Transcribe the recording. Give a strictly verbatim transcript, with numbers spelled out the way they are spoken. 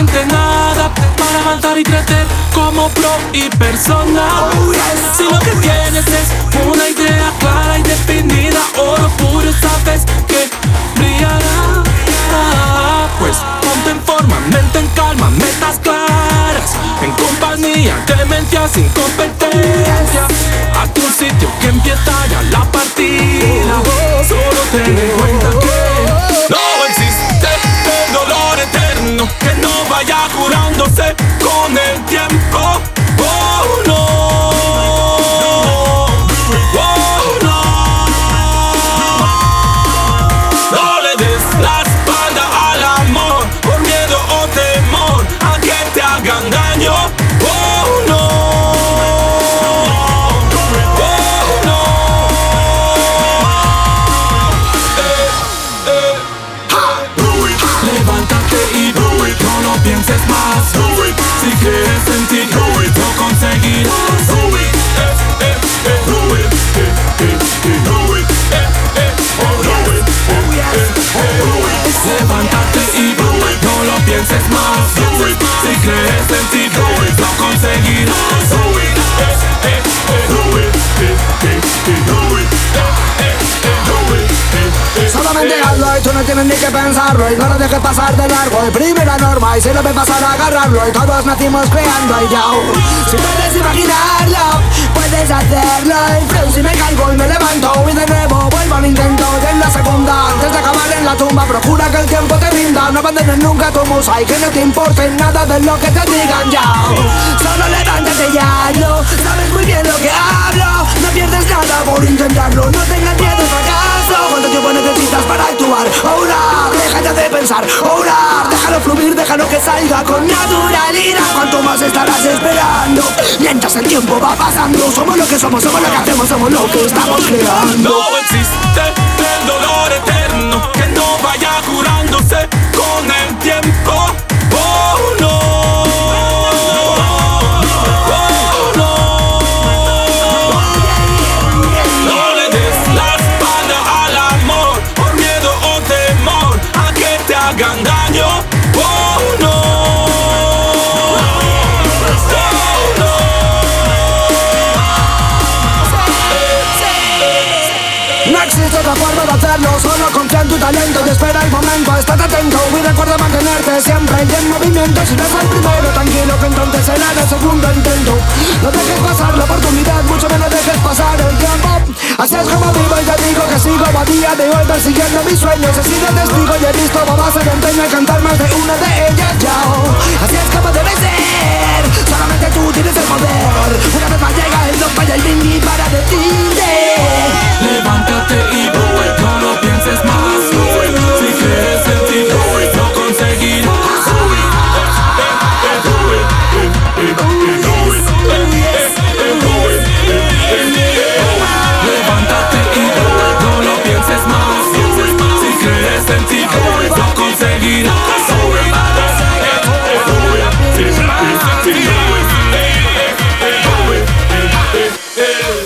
absolutamente nada para avanzar y crecer como pro y persona. Si lo que tienes es una idea clara y definida, oro puro, sabes que brillará. Pues ponte en forma, mente en calma, metas claras, en compañía de mentiras sin competencia. A tu sitio que empieza ya la partida. Solo ten en cuenta que no existe el dolor eterno que no vaya curándose con el tiempo. Oh no, oh no. No le des la espalda al amor por miedo o temor a que te hagan daño. Oh no, oh no. Eh, eh. Levántate y do it, no lo pienses más. Do it. Si crees en ti, do it, lo conseguirás. Do it, eh, eh, eh. Do it, eh, eh, eh. Do it, eh, eh, oh, do it, eh, eh, eh. Do it. Levántate y do it, no lo pienses más. Do it. Si crees en ti, do it, lo conseguirás. Do it, eh, eh, eh. Do it, eh, eh, eh. Do it, eh, eh, eh. Do it, eh, eh. Solamente hazlo y tú no tienes ni que pensarlo, y no lo dejes pasar de largo. Y primera norma, y si lo ves pasar, agarrarlo. Y todos nacimos creando y ya. Si puedes imaginarlo, puedes hacerlo. Y freno, si me caigo y me levanto, y de nuevo vuelvo al intento. Y en la segunda, antes de acabar en la tumba, procura que el tiempo te rinda. No abandones nunca tu musa y que no te importe nada de lo que te digan ya. Solo levántate ya, no sabes muy bien lo que hablo. No pierdes nada por intentarlo, no tengas miedo al fracaso. ¿Cuánto tiempo necesitas para actuar? Orar, déjate de pensar, orar. Déjalo fluir, déjalo que salga con naturalidad. Cuanto más estarás esperando, mientras el tiempo va pasando. Somos lo que somos, somos lo que hacemos, somos lo que estamos creando. No existe el dolor eterno que no vaya curándose con el tiempo. Oh no, oh no. No le des la espalda al amor por miedo o temor a que te hagan daño. Oh no, oh no. No existe otra forma de hacerlo, solo confía en tu talento y espera el momento. Estate atento y recuerda mantenerte siempre en movimiento. Si no es el primero, tranquilo que entonces será el segundo intento. No dejes pasar la oportunidad, mucho menos dejes pasar el tiempo. Así es como vivo y te digo que sigo a día de hoy persiguiendo mis sueños. He sido testigo y he visto babas en empeño y cantar más de una de ellas ya. Así es como debe ser, solamente tú tienes el poder. Una vez más llega el don y el bing para decirte: levántate y do it, no lo pienses más. Si crees en ti, do it, lo conseguirás. Levántate y do it, no lo pienses más. Si crees en ti, do it, lo conseguirás. Si crees en ti, do it,